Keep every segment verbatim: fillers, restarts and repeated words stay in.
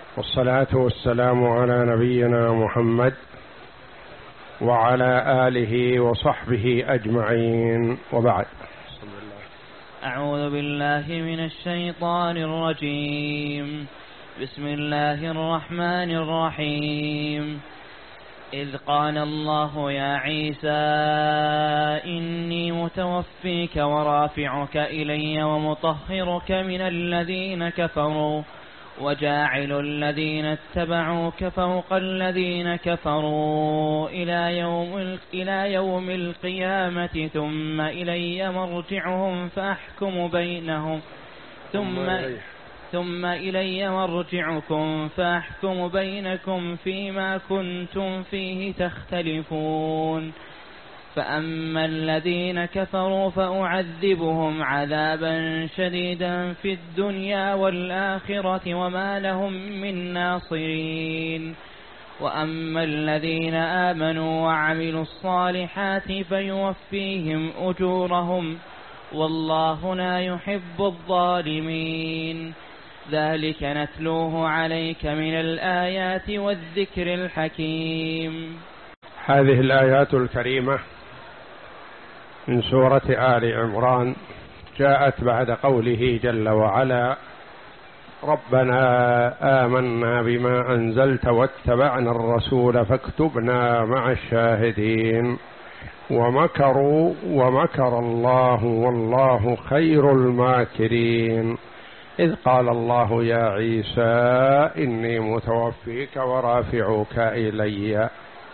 والصلاة والسلام على نبينا محمد وعلى آله وصحبه أجمعين، وبعد. أعوذ بالله من الشيطان الرجيم. بسم الله الرحمن الرحيم. إذ قال الله يا عيسى إني متوفيك ورافعك إلي ومطهرك من الذين كفروا وجاعل الذين اتبعوك فوق الذين كفروا إلى يوم, إلى يوم القيامة ثم إلي مرجعهم فأحكم بينهم ثم ثم إلي مرجعكم فأحكم بينكم فيما كنتم فيه تختلفون. فأما الذين كفروا فأعذبهم عذابا شديدا في الدنيا والآخرة وما لهم من ناصرين. وأما الذين آمنوا وعملوا الصالحات فيوفيهم أجورهم والله لا يحب الظالمين. ذلك نتلوه عليك من الآيات والذكر الحكيم. هذه الآيات الكريمة من سورة آل عمران جاءت بعد قوله جل وعلا: ربنا آمنا بما أنزلت واتبعنا الرسول فاكتبنا مع الشاهدين ومكروا ومكر الله والله خير الماكرين. إذ قال الله يا عيسى إني متوفيك ورافعك إلي.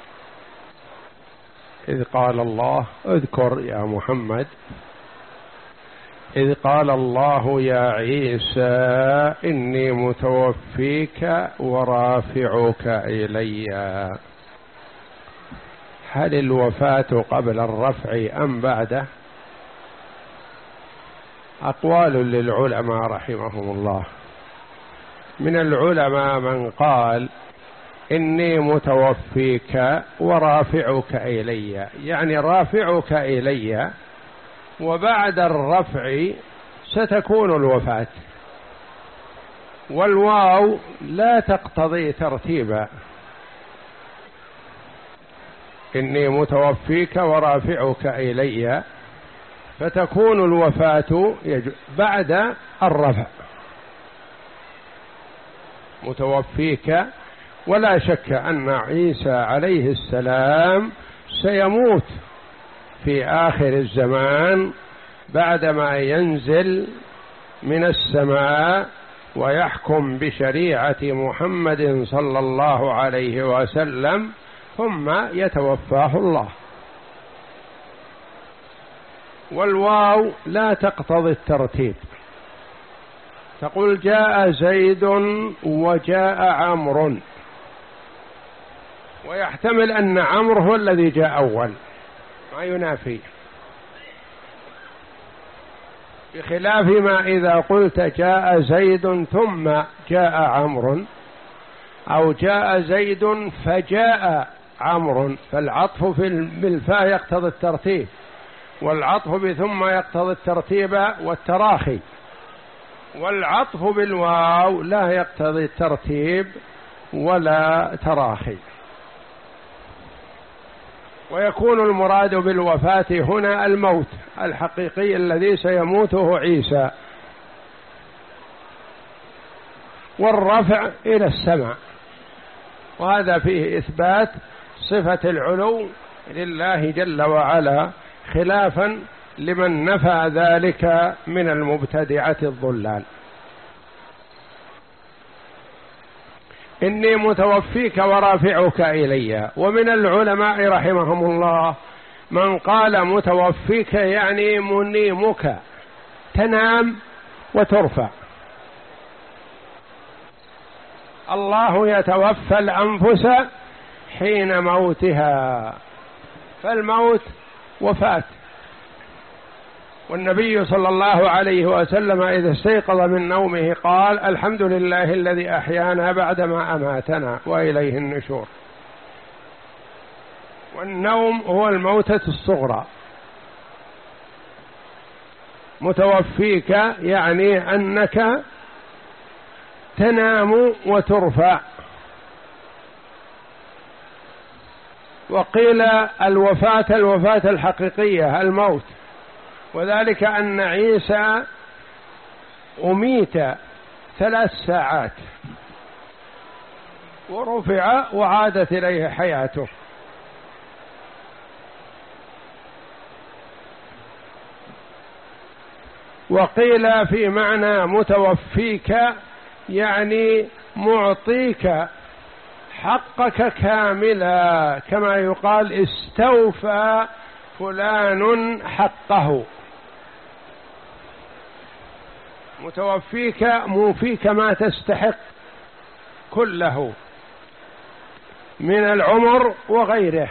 إذ قال الله، اذكر يا محمد، إذ قال الله يا عيسى إني متوفيك ورافعك إلي. هل الوفاة قبل الرفع أم بعده؟ أقوال للعلماء رحمهم الله. من العلماء من قال إني متوفيك ورافعك إلي، يعني رافعك إلي وبعد الرفع ستكون الوفاة، والواو لا تقتضي ترتيبا. إني متوفيك ورافعك إلي فتكون الوفاة بعد الرفع. متوفيك، ولا شك أن عيسى عليه السلام سيموت في آخر الزمان بعدما ينزل من السماء ويحكم بشريعة محمد صلى الله عليه وسلم، ثم يتوفاه الله. والواو لا تقتضي الترتيب، تقول جاء زيد وجاء عمرو، ويحتمل أن عمرو هو الذي جاء أول، ما ينافي، بخلاف ما إذا قلت جاء زيد ثم جاء عمرو، أو جاء زيد فجاء عمرو، فالعطف بالفاء يقتضي الترتيب، والعطف بثم يقتضي الترتيب والتراخي، والعطف بالواو لا يقتضي الترتيب ولا تراخي. ويكون المراد بالوفاة هنا الموت الحقيقي الذي سيموته عيسى، والرفع إلى السماء، وهذا فيه إثبات صفة العلو لله جل وعلا، خلافا لمن نفى ذلك من المبتدعة الضلال. إني متوفيك ورافعك إلي. ومن العلماء رحمهم الله من قال متوفيك يعني منيمك، تنام وترفع. الله يتوفى الأنفس حين موتها، فالموت وفاة. والنبي صلى الله عليه وسلم إذا استيقظ من نومه قال الحمد لله الذي أحيانا بعدما أماتنا وإليه النشور. والنوم هو الموتة الصغرى. متوفيك يعني أنك تنام وترفع. وقيل الوفاة الوفاة الحقيقية الموت، وذلك أن عيسى أميت ثلاث ساعات ورفع وعادت إليه حياته. وقيل في معنى متوفيك يعني معطيك حقك كاملا، كما يقال استوفى فلان حقه. متوفيك موفيك ما تستحق كله من العمر وغيره.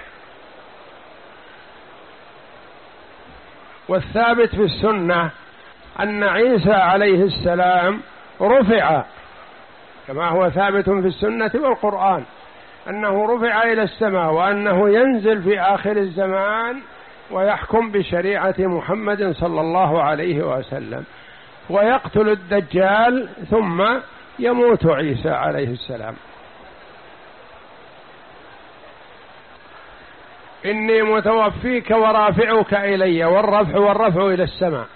والثابت في السنة أن عيسى عليه السلام رفع، كما هو ثابت في السنة والقرآن أنه رفع إلى السماء، وأنه ينزل في آخر الزمان ويحكم بشريعة محمد صلى الله عليه وسلم ويقتل الدجال، ثم يموت عيسى عليه السلام. إني متوفيك ورافعك إلي، والرفع والرفع إلى السماء،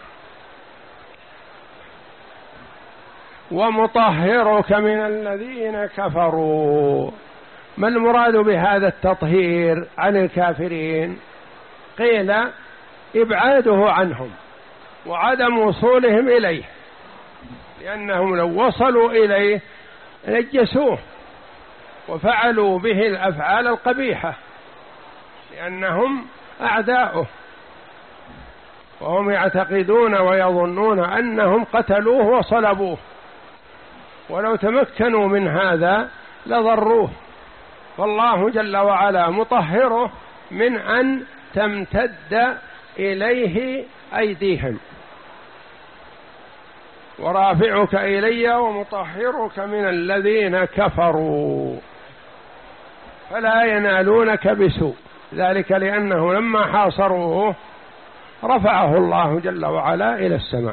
ومطهرك من الذين كفروا. ما المراد بهذا التطهير عن الكافرين؟ قيل إبعاده عنهم وعدم وصولهم إليه، لأنهم لو وصلوا إليه نجسوه وفعلوا به الأفعال القبيحة، لأنهم أعداؤه، وهم يعتقدون ويظنون أنهم قتلوه وصلبوه، ولو تمكنوا من هذا لضروه. فالله جل وعلا مطهره من أن تمتد إليه أيديهم، ورافعك إلي ومطهرك من الذين كفروا فلا ينالونك بسوء. ذلك لأنه لما حاصروه رفعه الله جل وعلا إلى السماء.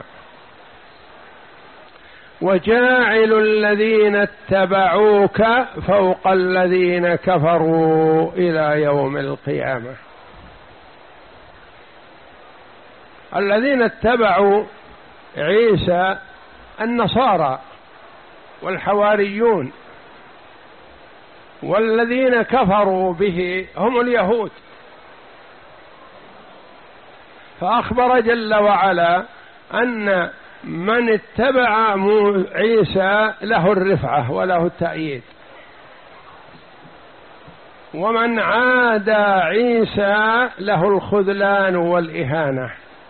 وجاعل الذين اتبعوك فوق الذين كفروا إلى يوم القيامة. الذين اتبعوا عيسى النصارى والحواريون، والذين كفروا به هم اليهود. فأخبر جل وعلا أن من اتبع عيسى له الرفعة وله التأييد، ومن عادى عيسى له الخذلان والإهانة،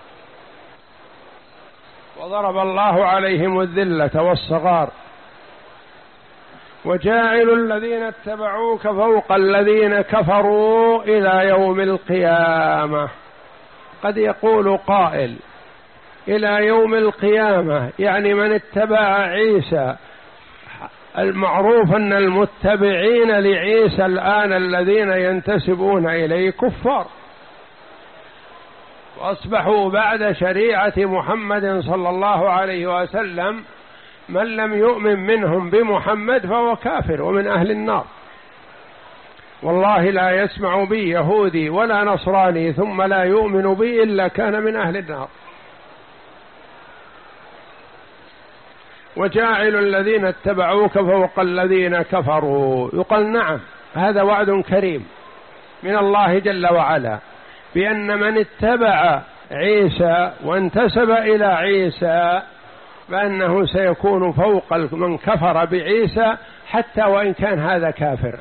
وضرب الله عليهم الذلة والصغار. وجاعل الذين اتبعوك فوق الذين كفروا إلى يوم القيامة. قد يقول قائل إلى يوم القيامة يعني من اتبع عيسى. المعروف أن المتبعين لعيسى الآن الذين ينتسبون إليه كفار، وأصبحوا بعد شريعة محمد صلى الله عليه وسلم من لم يؤمن منهم بمحمد فهو كافر ومن أهل النار. والله لا يسمع بي يهودي ولا نصراني ثم لا يؤمن بي إلا كان من أهل النار. وجاعل الذين اتبعوك فوق الذين كفروا. يقال نعم، هذا وعد كريم من الله جل وعلا بأن من اتبع عيسى وانتسب إلى عيسى فأنه سيكون فوق من كفر بعيسى حتى وإن كان هذا كافر،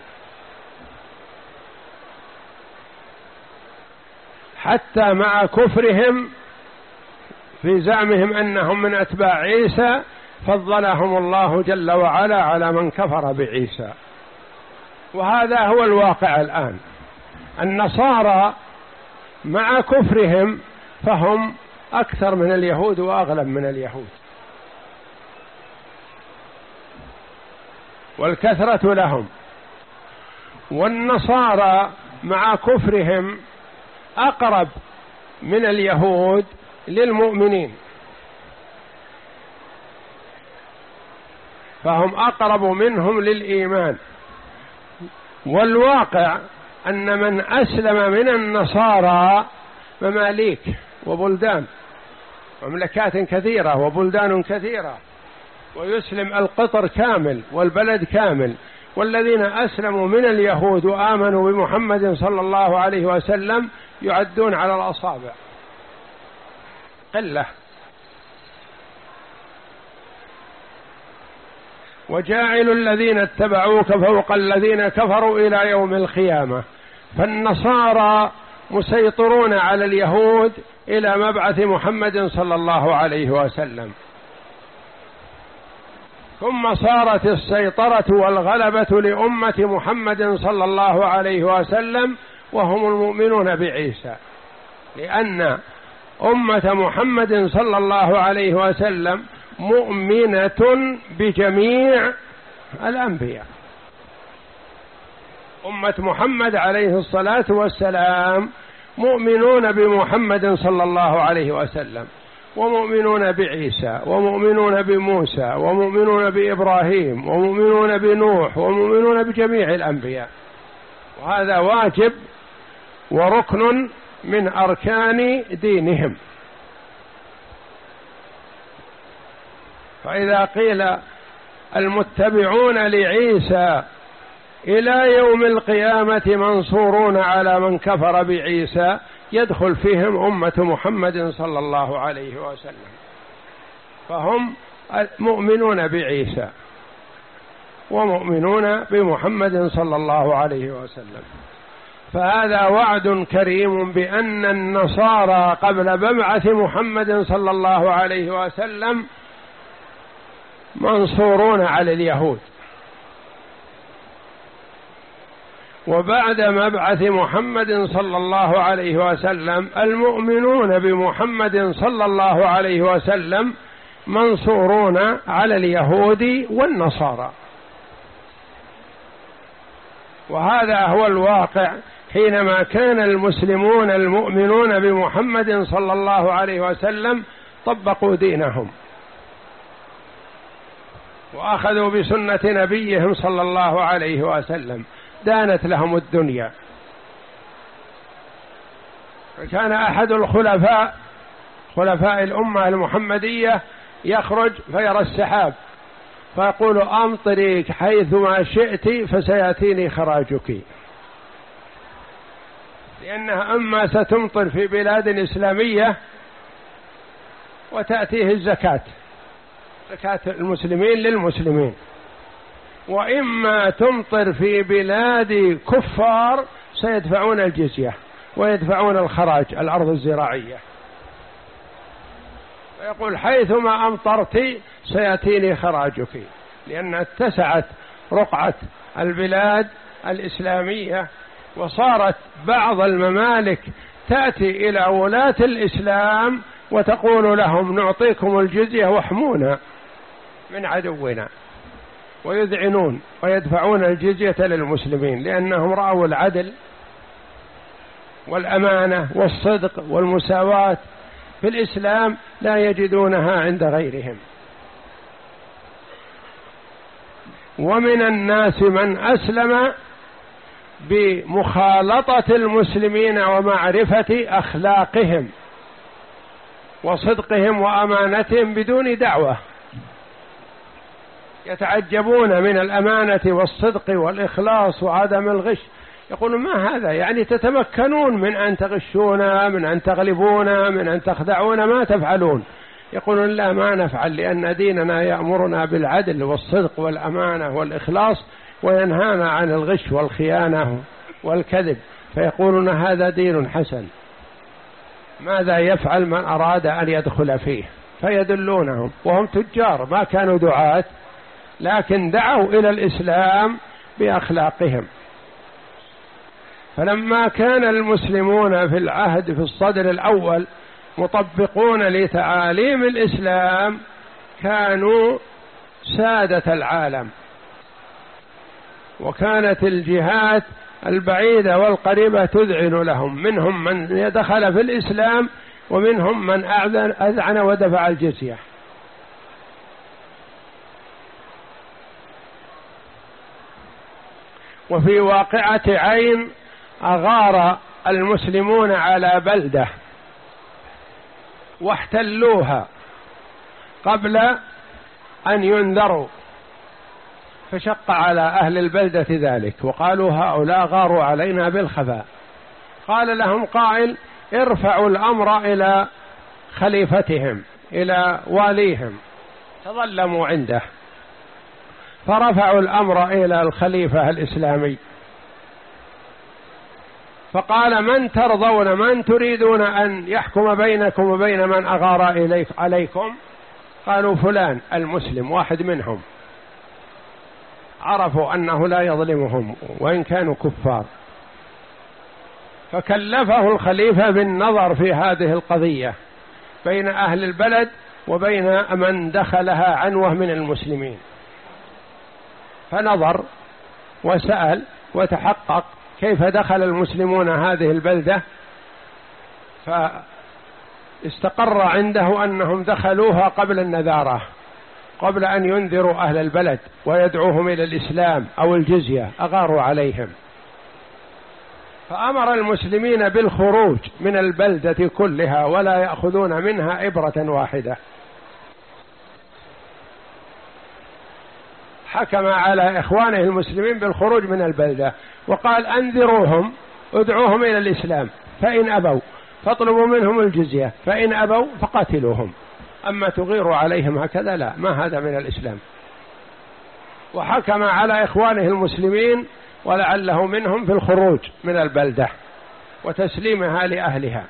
حتى مع كفرهم في زعمهم أنهم من أتباع عيسى فضلهم الله جل وعلا على من كفر بعيسى. وهذا هو الواقع الآن. النصارى مع كفرهم فهم أكثر من اليهود وأغلب من اليهود، والكثرة لهم. والنصارى مع كفرهم أقرب من اليهود للمؤمنين، فهم أقرب منهم للإيمان. والواقع أن من أسلم من النصارى مماليك وبلدان، مملكات كثيرة وبلدان كثيرة، ويسلم القطر كامل والبلد كامل. والذين أسلموا من اليهود وآمنوا بمحمد صلى الله عليه وسلم يعدون على الأصابع، قلة. وجاعل الذين اتبعوك فوق الذين كفروا إلى يوم القيامة. فالنصارى مسيطرون على اليهود إلى مبعث محمد صلى الله عليه وسلم، ثم صارت السيطرة والغلبة لأمة محمد صلى الله عليه وسلم وهم المؤمنون بعيسى، لأن أمة محمد صلى الله عليه وسلم مؤمنة بجميع الأنبياء. أمة محمد عليه الصلاة والسلام مؤمنون بمحمد صلى الله عليه وسلم، ومؤمنون بعيسى، ومؤمنون بموسى، ومؤمنون بإبراهيم، ومؤمنون بنوح، ومؤمنون بجميع الأنبياء. وهذا واجب وركن من أركان دينهم. فإذا قيل المتبعون لعيسى إلى يوم القيامة منصورون على من كفر بعيسى، يدخل فيهم أمة محمد صلى الله عليه وسلم، فهم مؤمنون بعيسى ومؤمنون بمحمد صلى الله عليه وسلم. فهذا وعد كريم بأن النصارى قبل مبعث محمد صلى الله عليه وسلم منصورون على اليهود، وبعد مبعث محمد صلى الله عليه وسلم المؤمنون بمحمد صلى الله عليه وسلم منصورون على اليهود والنصارى. وهذا هو الواقع حينما كان المسلمون المؤمنون بمحمد صلى الله عليه وسلم طبقوا دينهم وأخذوا بسنة نبيهم صلى الله عليه وسلم، دانت لهم الدنيا. كان أحد الخلفاء خلفاء الأمة المحمدية يخرج فيرى السحاب فيقول أمطري حيثما شئت فسيأتيني خراجك، لأنها أما ستمطر في بلاد إسلامية وتأتيه الزكاة، زكاة المسلمين للمسلمين، وإما تمطر في بلاد كفار سيدفعون الجزية ويدفعون الخراج الأرض الزراعية. ويقول حيثما أمطرت سيأتيني خراجك، لأن اتسعت رقعة البلاد الإسلامية، وصارت بعض الممالك تأتي إلى ولاة الإسلام وتقول لهم نعطيكم الجزية واحمونا من عدونا، ويذعنون ويدفعون الجزية للمسلمين، لأنهم رأوا العدل والأمانة والصدق والمساواة في الإسلام لا يجدونها عند غيرهم. ومن الناس من أسلم بمخالطة المسلمين ومعرفة أخلاقهم وصدقهم وأمانتهم بدون دعوة، يتعجبون من الأمانة والصدق والإخلاص وعدم الغش، يقولون ما هذا؟ يعني تتمكنون من أن تغشونا، من أن تغلبونا، من أن تخدعونا، ما تفعلون؟ يقولون لا، ما نفعل، لأن ديننا يأمرنا بالعدل والصدق والأمانة والإخلاص وينهانا عن الغش والخيانة والكذب. فيقولون هذا دين حسن، ماذا يفعل من أراد أن يدخل فيه؟ فيدلونهم، وهم تجار ما كانوا دعاة، لكن دعوا إلى الإسلام بأخلاقهم. فلما كان المسلمون في العهد في الصدر الأول مطبقون لتعاليم الإسلام كانوا سادة العالم، وكانت الجهات البعيدة والقريبة تذعن لهم، منهم من دخل في الإسلام ومنهم من أذعن ودفع الجزية. وفي واقعة عين أغار المسلمون على بلدة واحتلوها قبل أن ينذروا، فشق على أهل البلدة ذلك وقالوا هؤلاء غاروا علينا بالخفاء. قال لهم قائل ارفعوا الأمر إلى خليفتهم إلى واليهم، تظلموا عنده، فرفعوا الأمر إلى الخليفة الإسلامي، فقال من ترضون من تريدون أن يحكم بينكم وبين من أغار إليك عليكم؟ قالوا فلان المسلم واحد منهم، عرفوا أنه لا يظلمهم وإن كانوا كفار، فكلفه الخليفة بالنظر في هذه القضية بين أهل البلد وبين من دخلها عنوة من المسلمين، فنظر وسأل وتحقق كيف دخل المسلمون هذه البلدة، فاستقر عنده أنهم دخلوها قبل النذارة، قبل أن ينذروا أهل البلد ويدعوهم إلى الإسلام أو الجزية، أغاروا عليهم، فأمر المسلمين بالخروج من البلدة كلها ولا يأخذون منها إبرة واحدة. حكم على إخوانه المسلمين بالخروج من البلدة وقال أنذروهم، ادعوهم إلى الإسلام، فإن أبوا فاطلبوا منهم الجزية، فإن أبوا فقاتلوهم، أما تغيروا عليهم هكذا لا، ما هذا من الإسلام. وحكم على إخوانه المسلمين ولعله منهم في الخروج من البلدة وتسليمها لأهلها.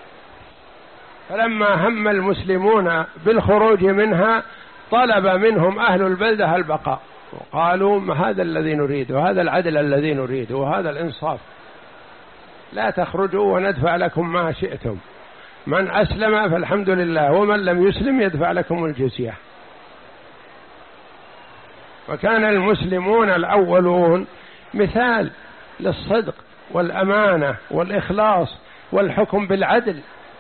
فلما هم المسلمون بالخروج منها طلب منهم أهل البلدة البقاء، وقالوا ما هذا الذي نريد، وهذا العدل الذي نريد، وهذا الإنصاف، لا تخرجوا وندفع لكم ما شئتم، من أسلم فالحمد لله، ومن لم يسلم يدفع لكم الجزية. وكان المسلمون الأولون مثال للصدق والأمانة والإخلاص والحكم بالعدل،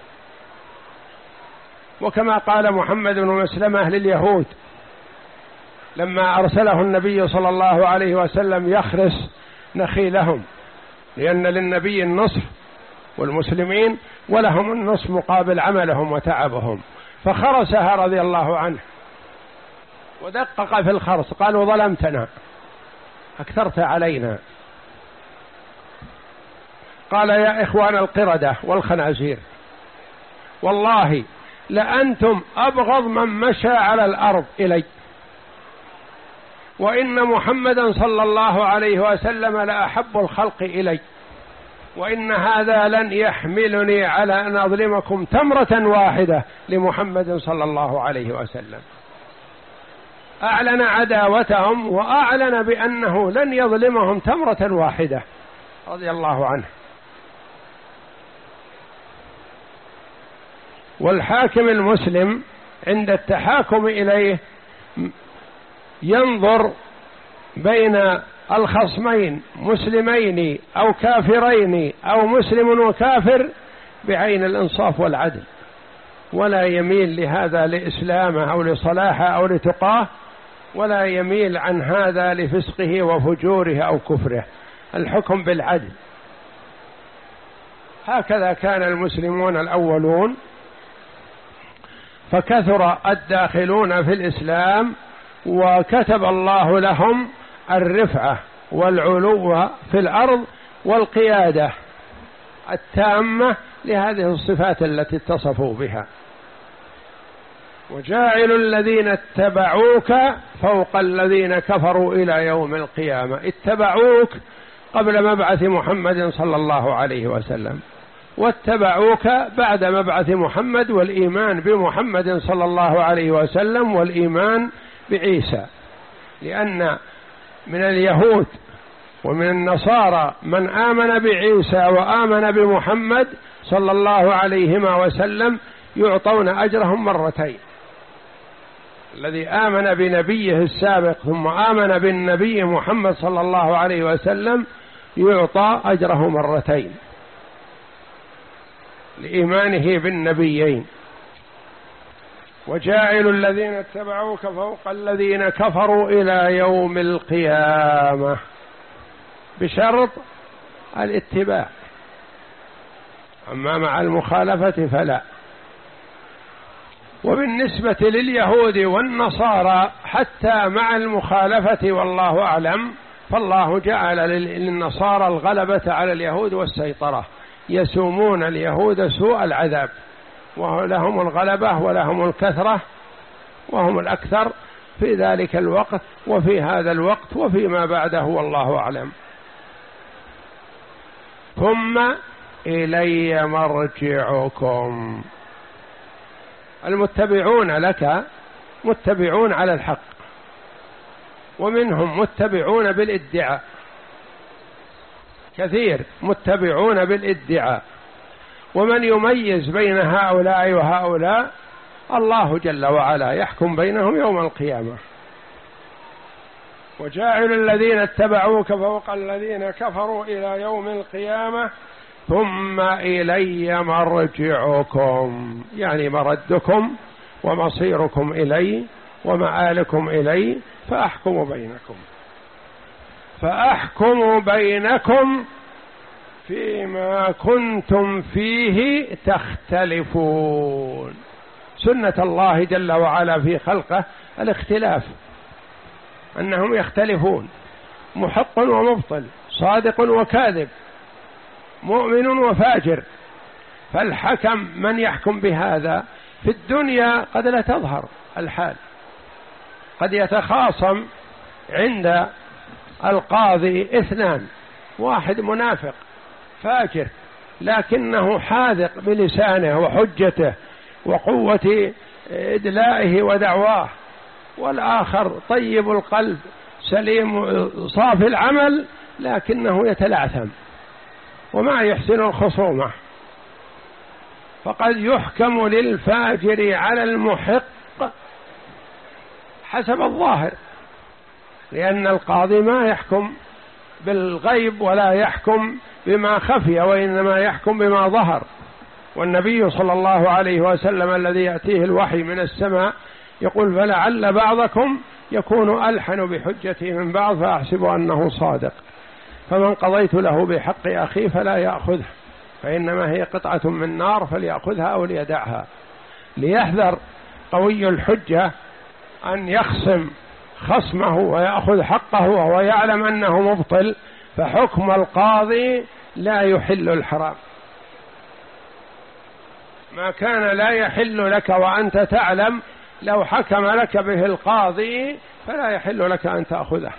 وكما قال محمد بن مسلمة لليهود لما أرسله النبي صلى الله عليه وسلم يخرس نخيلهم، لأن للنبي النصف والمسلمين ولهم النصف مقابل عملهم وتعبهم، فخرسها رضي الله عنه ودقق في الخرس، قالوا ظلمتنا أكثرت علينا. قال يا إخوان القردة والخنازير والله لأنتم أبغض من مشى على الأرض إلي، وإن محمدا صلى الله عليه وسلم لأحب الخلق إلي، وإن هذا لن يحملني على أن أظلمكم تمرة واحدة لمحمد صلى الله عليه وسلم. أعلن عداوتهم وأعلن بأنه لن يظلمهم تمرة واحدة رضي الله عنه. والحاكم المسلم عند التحاكم إليه ينظر بين الخصمين مسلمين أو كافرين أو مسلم وكافر بعين الإنصاف والعدل، ولا يميل لهذا لإسلامه أو لصلاحه أو لتقاه، ولا يميل عن هذا لفسقه وفجوره أو كفره، الحكم بالعدل. هكذا كان المسلمون الأولون، فكثر الداخلون في الإسلام وكتب الله لهم الرفعة والعلو في الأرض والقيادة التامة لهذه الصفات التي اتصفوا بها. وجاعل الذين اتبعوك فوق الذين كفروا إلى يوم القيامة، اتبعوك قبل مبعث محمد صلى الله عليه وسلم، واتبعوك بعد مبعث محمد والإيمان بمحمد صلى الله عليه وسلم والإيمان بعيسى، لأن من اليهود ومن النصارى من آمن بعيسى وآمن بمحمد صلى الله عليهما وسلم يعطون أجرهم مرتين، الذي آمن بنبيه السابق ثم آمن بالنبي محمد صلى الله عليه وسلم يعطى أجره مرتين لإيمانه بالنبيين. وجاعل الذين اتبعوك فوق الذين كفروا إلى يوم القيامة. بشرط الاتباع، أما مع المخالفة فلا. وبالنسبة لليهود والنصارى حتى مع المخالفة والله أعلم، فالله جعل للنصارى الغلبة على اليهود والسيطرة، يسومون اليهود سوء العذاب، ولهم الغلبة ولهم الكثرة وهم الأكثر في ذلك الوقت وفي هذا الوقت وفيما بعده والله أعلم. ثم إلي مرجعكم، المتبعون لك متبعون على الحق، ومنهم متبعون بالادعاء، كثير متبعون بالادعاء. ومن يميز بين هؤلاء وهؤلاء؟ الله جل وعلا يحكم بينهم يوم القيامة. وجاعل الذين اتبعوك فوق الذين كفروا إلى يوم القيامة ثم إلي مرجعكم، يعني مردكم ومصيركم إلي ومآلكم إلي، فأحكم بينكم فأحكم بينكم فيما كنتم فيه تختلفون. سنة الله جل وعلا في خلقه الاختلاف، أنهم يختلفون، محق ومبطل، صادق وكاذب، مؤمن وفاجر. فالحكم من يحكم بهذا؟ في الدنيا قد لا تظهر الحال، قد يتخاصم عند القاضي اثنان، واحد منافق فاجر لكنه حاذق بلسانه وحجته وقوة إدلائه ودعواه، والآخر طيب القلب سليم صافي العمل لكنه يتلعثم وما يحسن الخصومة. فقد يحكم للفاجر على المحق حسب الظاهر، لأن القاضي ما يحكم بالغيب ولا يحكم بما خفي، وإنما يحكم بما ظهر. والنبي صلى الله عليه وسلم الذي يأتيه الوحي من السماء يقول فلعل بعضكم يكون ألحن بحجته من بعض فأحسب أنه صادق، فمن قضيت له بحق أخيه فلا يأخذه فإنما هي قطعة من نار فليأخذها أو ليدعها. ليحذر قوي الحجة أن يخصم خصمه ويأخذ حقه وهو يعلم أنه مبطل، فحكم القاضي لا يحل الحرام. ما كان لا يحل لك وأنت تعلم لو حكم لك به القاضي فلا يحل لك أن تأخذه.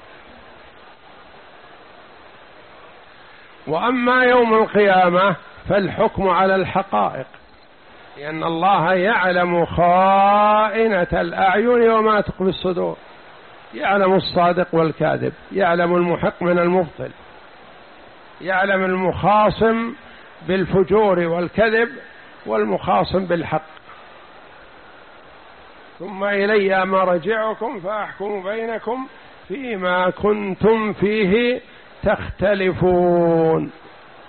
وأما يوم القيامة فالحكم على الحقائق، لأن الله يعلم خائنة الأعين وما تخفي الصدور، يعلم الصادق والكاذب، يعلم المحق من المبطل، يعلم المخاصم بالفجور والكذب والمخاصم بالحق. ثم إلي مرجعكم فأحكم بينكم فيما كنتم فيه تختلفون.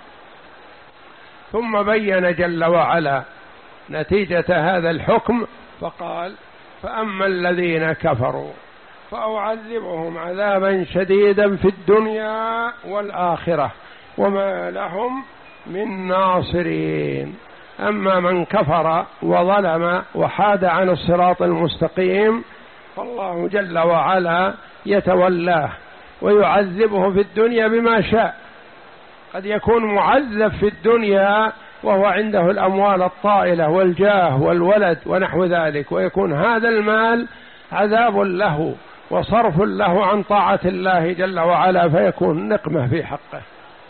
ثم بين جل وعلا نتيجة هذا الحكم فقال فأما الذين كفروا فأعذبهم عذابا شديدا في الدنيا والآخرة وما لهم من ناصرين. أما من كفر وظلم وحاد عن الصراط المستقيم فالله جل وعلا يتولاه ويعذبه في الدنيا بما شاء. قد يكون معذب في الدنيا وهو عنده الأموال الطائلة والجاه والولد ونحو ذلك، ويكون هذا المال عذاب له وصرف له عن طاعة الله جل وعلا فيكون نقمة في حقه.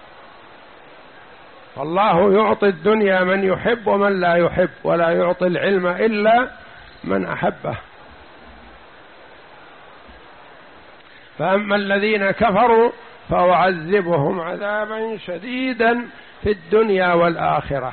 فالله يعطي الدنيا من يحب ومن لا يحب، ولا يعطي العلم إلا من أحبه. فأما الذين كفروا فأعذبهم عذابا شديدا في الدنيا والآخرة.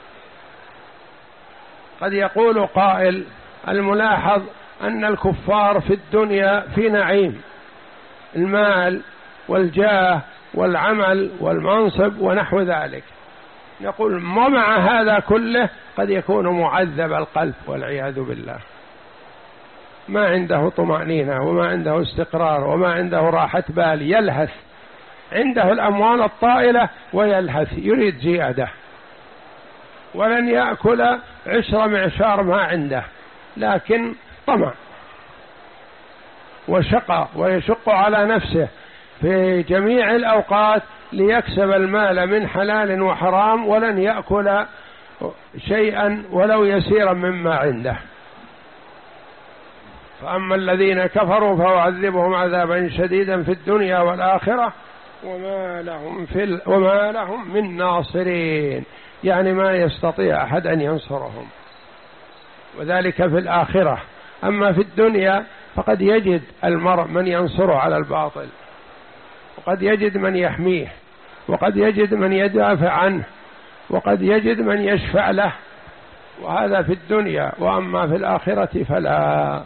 قد يقول قائل الملاحظ أن الكفار في الدنيا في نعيم، المال والجاه والعمل والمنصب ونحو ذلك، نقول ومع هذا كله قد يكون معذب القلب والعياذ بالله، ما عنده طمأنينة وما عنده استقرار وما عنده راحة بال، يلهث عنده الأموال الطائلة ويلهث يريد زيادة، ولن يأكل عشر معشار ما عنده، لكن طمع وشقى ويشق على نفسه في جميع الأوقات ليكسب المال من حلال وحرام، ولن يأكل شيئا ولو يسيرا مما عنده. فأما الذين كفروا فأعذبهم عذابا شديدا في الدنيا والآخرة وما لهم, في ال... وما لهم من ناصرين، يعني ما يستطيع أحد أن ينصرهم، وذلك في الآخرة. أما في الدنيا فقد يجد المرء من ينصره على الباطل، وقد يجد من يحميه، وقد يجد من يدافع عنه، وقد يجد من يشفع له، وهذا في الدنيا. وأما في الآخرة فلا.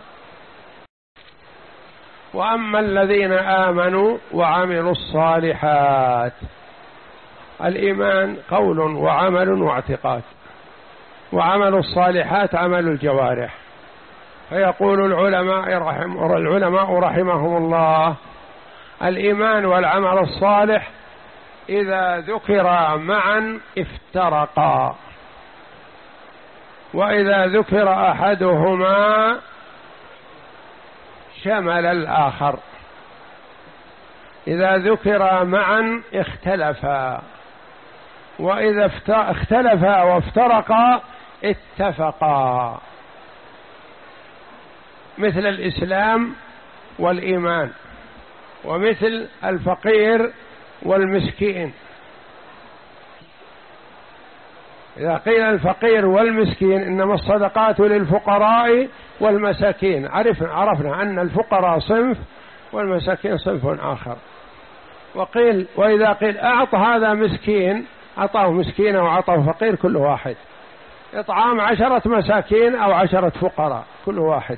وأما الذين آمنوا وعملوا الصالحات، الإيمان قول وعمل واعتقاد، وعمل الصالحات عمل الجوارح. فيقول العلماء رحم العلماء رحمهم الله: الإيمان والعمل الصالح إذا ذكرا معا افترقا، وإذا ذكر أحدهما شمل الآخر. إذا ذكر معا اختلفا، وإذا اختلفا وافترقا اتفقا، مثل الإسلام والإيمان، ومثل الفقير والمسكين. إذا قيل الفقير والمسكين إنما الصدقات للفقراء والمساكين، عرفنا, عرفنا أن الفقراء صنف والمساكين صنف آخر. وقيل وإذا قيل أعط هذا مسكين، أعطاه مسكين وأعطاه فقير كل واحد، إطعام عشرة مساكين أو عشرة فقراء كل واحد.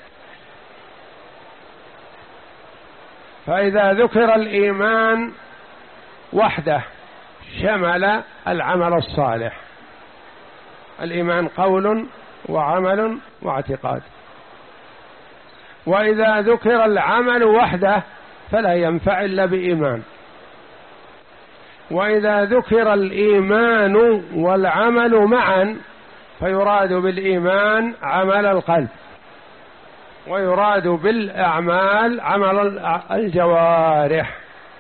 فإذا ذكر الإيمان وحده شمل العمل الصالح. الإيمان قول وعمل واعتقاد. وإذا ذكر العمل وحده فلا ينفع إلا بإيمان. وإذا ذكر الإيمان والعمل معا فيراد بالإيمان عمل القلب، ويراد بالأعمال عمل الجوارح.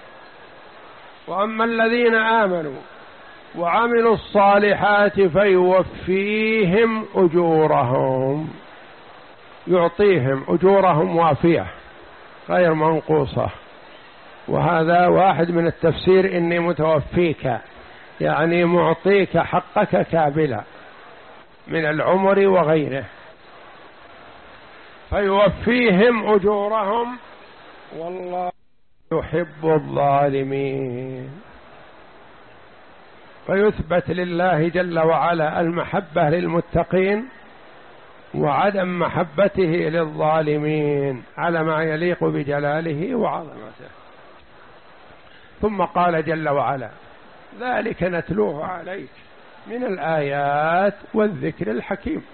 وأما الذين آمنوا وعملوا الصالحات فيوفيهم أجورهم، يعطيهم أجورهم وافية غير منقوصة. وهذا واحد من التفسير: إني متوفيك، يعني معطيك حقك كاملا من العمر وغيره. فيوفيهم أجورهم والله يحب الظالمين. فيثبت لله جل وعلا المحبة للمتقين وعدم محبته للظالمين على ما يليق بجلاله وعظمته. ثم قال جل وعلا: ذلك نتلوه عليك من الآيات والذكر الحكيم.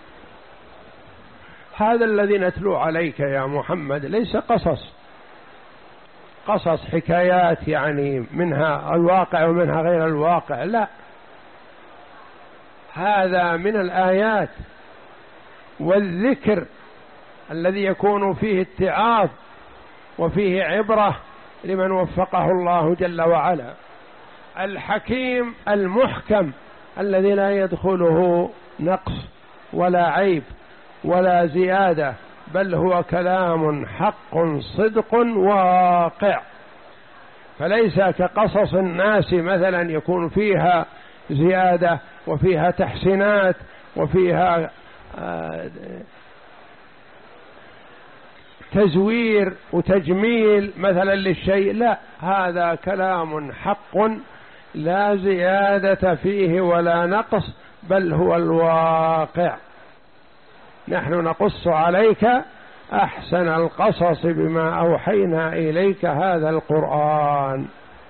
هذا الذي نتلو عليك يا محمد ليس قصص قصص حكايات يعني منها الواقع ومنها غير الواقع، لا، هذا من الآيات والذكر الذي يكون فيه اتعاظ وفيه عبرة لمن وفقه الله جل وعلا، الحكيم المحكم الذي لا يدخله نقص ولا عيب ولا زيادة، بل هو كلام حق صدق واقع. فليس كقصص الناس مثلا يكون فيها زيادة وفيها تحسينات وفيها تزوير وتجميل مثلا للشيء، لا، هذا كلام حق لا زيادة فيه ولا نقص، بل هو الواقع. نحن نقص عليك أحسن القصص بما أوحينا إليك هذا القرآن.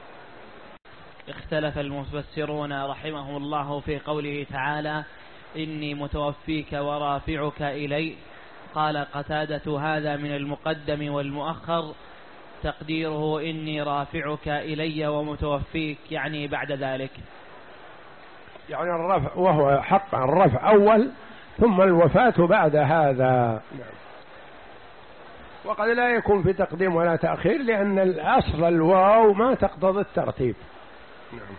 اختلف المفسرون رحمهم الله في قوله تعالى: إني متوفيك ورافعك إلي. قال قتادة: هذا من المقدم والمؤخر، تقديره إني رافعك إلي ومتوفيك، يعني بعد ذلك. يعني الرفع، وهو حقا الرفع أول ثم الوفاة بعد هذا. وقد لا يكون في تقديم ولا تأخير، لأن الأصل الواو ما تقتضي الترتيب. نعم.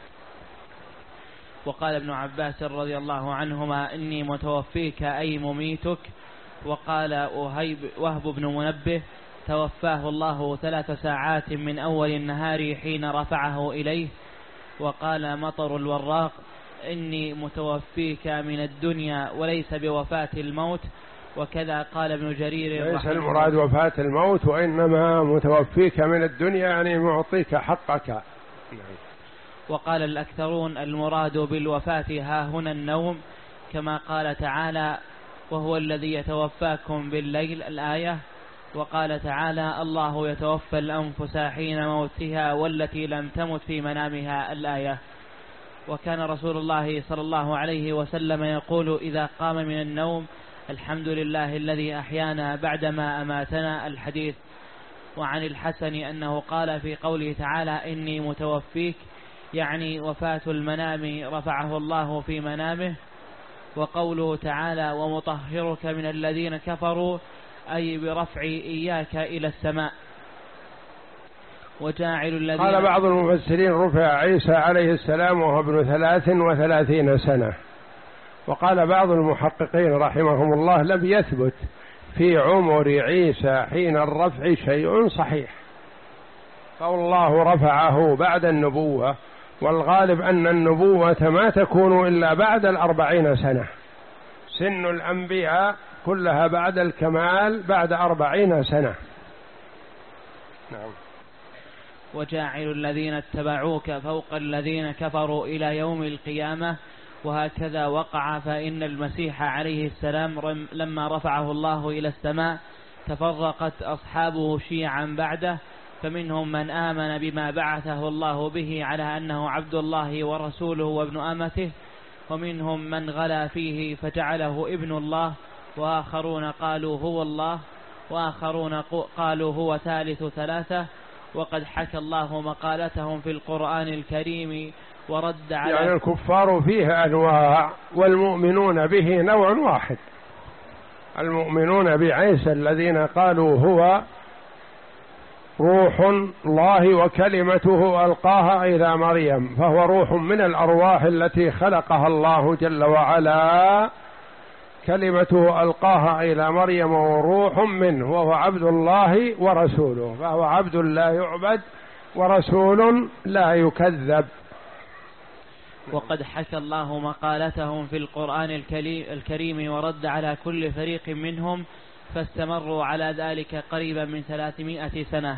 وقال ابن عباس رضي الله عنهما إني متوفيك أي مميتك. وقال وهب بن منبه توفاه الله ثلاث ساعات من أول النهار حين رفعه إليه. وقال مطر الوراق إني متوفيك من الدنيا وليس بوفاة الموت. وكذا قال ابن جرير ليس المراد وفاة الموت، وإنما متوفيك من الدنيا يعني معطيك حقك. وقال الأكثرون المراد بالوفاة ها هنا النوم، كما قال تعالى وهو الذي يتوفاكم بالليل الآية. وقال تعالى الله يتوفى الأنفس حين موتها والتي لم تمت في منامها الآية. وكان رسول الله صلى الله عليه وسلم يقول إذا قام من النوم الحمد لله الذي أحيانا بعدما أماتنا الحديث. وعن الحسن أنه قال في قوله تعالى إني متوفيك يعني وفاة المنام رفعه الله في منامه. وقوله تعالى ومطهرك من الذين كفروا أي برفع إياك إلى السماء. وجاعل الذين قال بعض المفسرين رفع عيسى عليه السلام وهو ابن ثلاث وثلاثين سنة. وقال بعض المحققين رحمهم الله لم يثبت في عمر عيسى حين الرفع شيء صحيح، فالله رفعه بعد النبوة، والغالب أن النبوة ما تكون إلا بعد الأربعين سنة، سن الأنبياء كلها بعد الكمال بعد أربعين سنة. نعم. وجاعل الذين اتبعوك فوق الذين كفروا إلى يوم القيامة. وهكذا وقع، فإن المسيح عليه السلام لما رفعه الله إلى السماء تفرقت أصحابه شيعا بعده، فمنهم من آمن بما بعثه الله به على أنه عبد الله ورسوله وابن أمته، ومنهم من غلا فيه فجعله ابن الله، وآخرون قالوا هو الله، وآخرون قالوا هو ثالث ثلاثة. وقد حكى الله مقالتهم في القرآن الكريم ورد على يعني الكفار فيه أنواع والمؤمنون به نوع واحد. المؤمنون بعيسى الذين قالوا هو روح الله وكلمته ألقاها إلى مريم، فهو روح من الأرواح التي خلقها الله جل وعلا، كلمته ألقاها إلى مريم وروح منه، وهو عبد الله ورسوله، فهو عبد لا يعبد ورسول لا يكذب. وقد حكى الله مقالتهم في القرآن الكريم ورد على كل فريق منهم، فاستمروا على ذلك قريبا من ثلاثمائة سنة.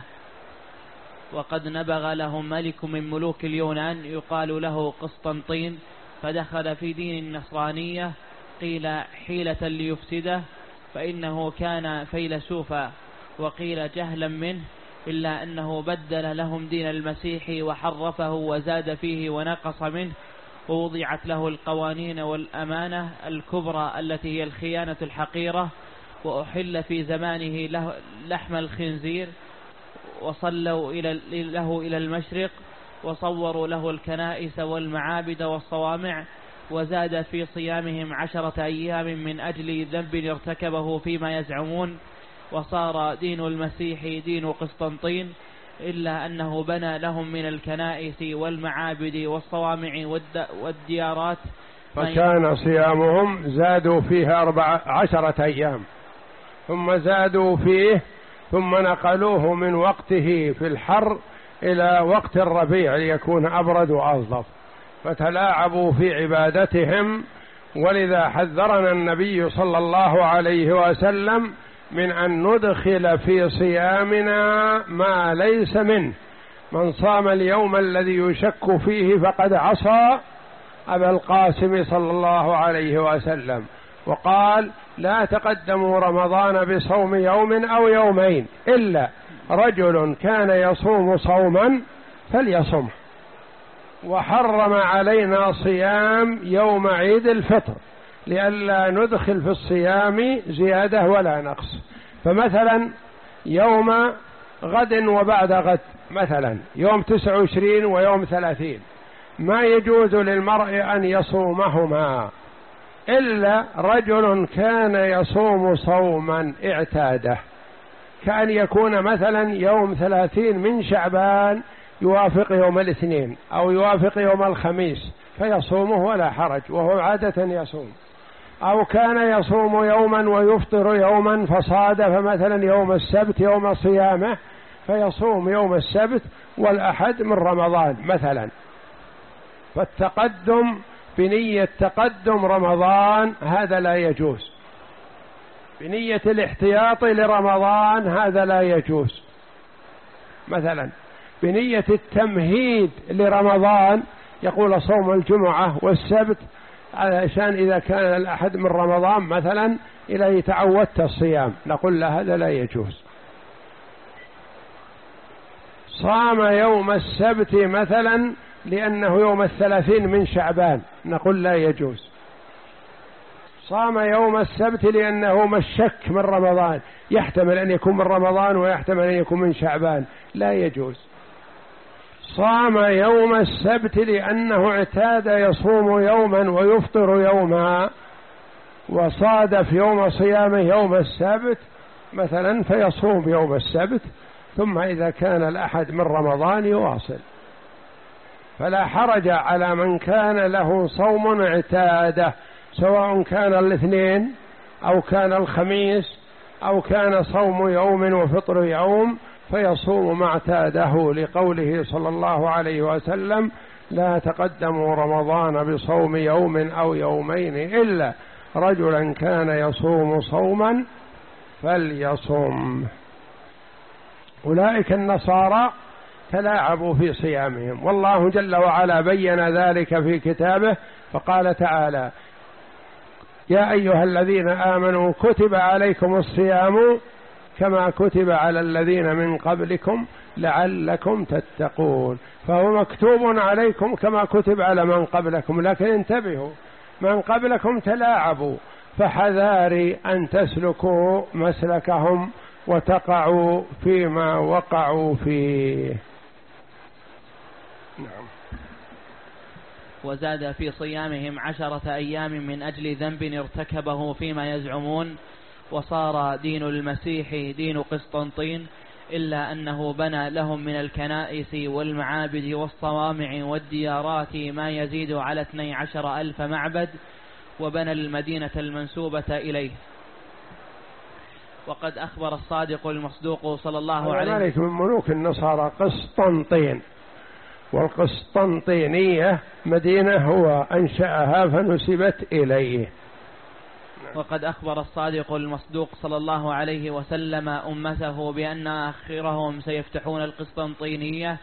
وقد نبغ لهم ملك من ملوك اليونان يقال له قسطنطين، فدخل في دين النصرانية، قيل حيلة ليفسده، فإنه كان فيلسوفا، وقيل جهلا منه، إلا أنه بدل لهم دين المسيح وحرفه وزاد فيه ونقص منه، ووضعت له القوانين والأمانة الكبرى التي هي الخيانة الحقيرة، وأحل في زمانه له لحم الخنزير، وصلوا إلى له إلى المشرق، وصوروا له الكنائس والمعابد والصوامع، وزاد في صيامهم عشرة أيام من أجل ذنب ارتكبه فيما يزعمون، وصار دين المسيح دين قسطنطين، إلا أنه بنى لهم من الكنائس والمعابد والصوامع والديارات فكان صيامهم زادوا فيها أربع عشرة أيام، ثم زادوا فيه، ثم نقلوه من وقته في الحر إلى وقت الربيع ليكون أبرد وألطف، فتلاعبوا في عبادتهم. ولذا حذرنا النبي صلى الله عليه وسلم من أن ندخل في صيامنا ما ليس منه. من صام اليوم الذي يشك فيه فقد عصى أبا القاسم صلى الله عليه وسلم، وقال لا تقدموا رمضان بصوم يوم أو يومين إلا رجل كان يصوم صوما فليصمه. وحرم علينا صيام يوم عيد الفطر لئلا ندخل في الصيام زيادة ولا نقص. فمثلا يوم غد وبعد غد مثلا يوم تسعة وعشرين ويوم ثلاثين، ما يجوز للمرء أن يصومهما إلا رجل كان يصوم صوما اعتاده، كأن يكون مثلا يوم ثلاثين من شعبان يوافق يوم الاثنين أو يوافق يوم الخميس فيصومه ولا حرج وهو عادة يصوم، أو كان يصوم يوما ويفطر يوما فصادف مثلا يوم السبت يوم صيامه فيصوم يوم السبت والأحد من رمضان مثلا، فالتقدم بنية تقدم رمضان هذا لا يجوز، بنية الاحتياط لرمضان هذا لا يجوز، مثلا بنية التمهيد لرمضان يقول صوم الجمعة والسبت علشان إذا كان الأحد من رمضان مثلا إلى تعودت الصيام، نقول له هذا لا يجوز. صام يوم السبت مثلا لأنه يوم الثلاثين من شعبان، نقول لا يجوز. صام يوم السبت لأنه مشك من رمضان، يحتمل أن يكون من رمضان ويحتمل أن يكون من شعبان، لا يجوز. صام يوم السبت لأنه اعتاد يصوم يوما ويفطر يوما وصادف يوم صيامه يوم السبت مثلا فيصوم يوم السبت، ثم إذا كان الأحد من رمضان يواصل، فلا حرج على من كان له صوم اعتاده، سواء كان الاثنين أو كان الخميس أو كان صوم يوم وفطر يوم فيصوم ما اعتاده، لقوله صلى الله عليه وسلم لا تقدموا رمضان بصوم يوم أو يومين إلا رجلا كان يصوم صوما فليصم. أولئك النصارى تلاعبوا في صيامهم، والله جل وعلا بين ذلك في كتابه فقال تعالى يا أيها الذين آمنوا كتب عليكم الصيام كما كتب على الذين من قبلكم لعلكم تتقون، فهو مكتوب عليكم كما كتب على من قبلكم، لكن انتبهوا من قبلكم تلاعبوا، فحذاري أن تسلكوا مسلكهم وتقعوا فيما وقعوا فيه. نعم. وزاد في صيامهم عشرة أيام من أجل ذنب ارتكبه فيما يزعمون، وصار دين المسيح دين قسطنطين، إلا أنه بنى لهم من الكنائس والمعابد والصوامع والديارات ما يزيد على اثني عشر ألف معبد، وبنى المدينة المنسوبة إليه. وقد أخبر الصادق المصدوق صلى الله عليه وسلم ذلك من ملوك النصارى قسطنطين، والقسطنطينية مدينة هو أنشأها فنسبت إليه. وقد أخبر الصادق المصدوق صلى الله عليه وسلم أمته بأن آخرهم سيفتحون القسطنطينية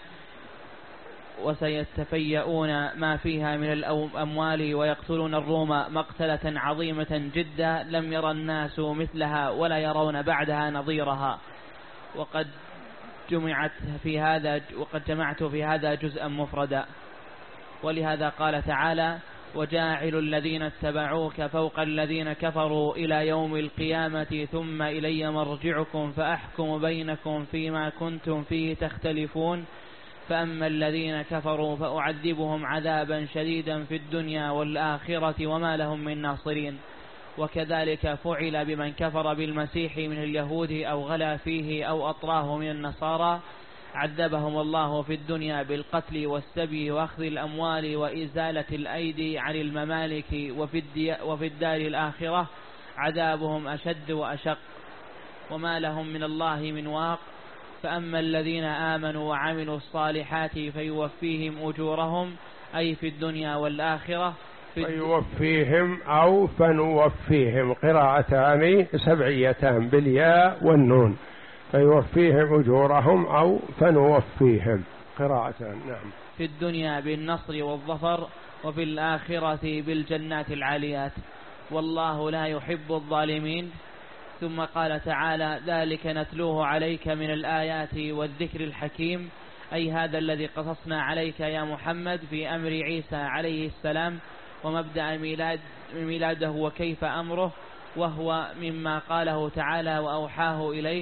وسيتفيئون ما فيها من الأموال ويقتلون الروم مقتلة عظيمة جدا لم يرى الناس مثلها ولا يرون بعدها نظيرها. وقد جمعت في هذا وقد جمعت في هذا جزءا مفردا. ولهذا قال تعالى وجاعل الذين اتبعوك فوق الذين كفروا إلى يوم القيامة ثم إلي مرجعكم فأحكم بينكم فيما كنتم فيه تختلفون، فأما الذين كفروا فأعذبهم عذابا شديدا في الدنيا والآخرة وما لهم من ناصرين. وكذلك فعل بمن كفر بالمسيح من اليهود أو غلا فيه أو أطراه من النصارى، عذبهم الله في الدنيا بالقتل والسبي وأخذ الأموال وإزالة الأيدي عن الممالك، وفي, وفي الدار الآخرة عذابهم أشد وأشق وما لهم من الله من واق. فأما الذين آمنوا وعملوا الصالحات فيوفيهم أجورهم أي في الدنيا والآخرة في فيوفيهم أو فنوفيهم، قراءتان سبعيتان بالياء والنون، فيوفيهم أجورهم أو فنوفيهم قراءتان. نعم. في الدنيا بالنصر والظفر وفي الآخرة بالجنات العاليات، والله لا يحب الظالمين. ثم قال تعالى ذلك نتلوه عليك من الآيات والذكر الحكيم، أي هذا الذي قصصنا عليك يا محمد في أمر عيسى عليه السلام ومبدأ ميلاد ميلاده وكيف أمره، وهو مما قاله تعالى وأوحاه إليك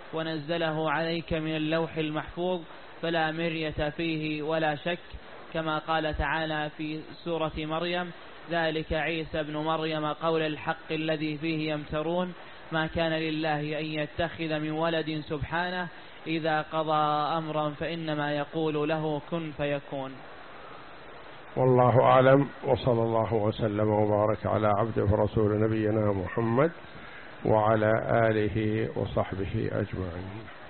ونزله عليك من اللوح المحفوظ فلا مرية فيه ولا شك، كما قال تعالى في سورة مريم: ذلك عيسى ابن مريم قول الحق الذي فيه يمترون، ما كان لله أن يتخذ من ولد سبحانه، إذا قضى أمرا فإنما يقول له كن فيكون. والله أعلم، وصلى الله وسلم وبارك على عبده ورسول نبينا محمد وعلى آله وصحبه أجمعين.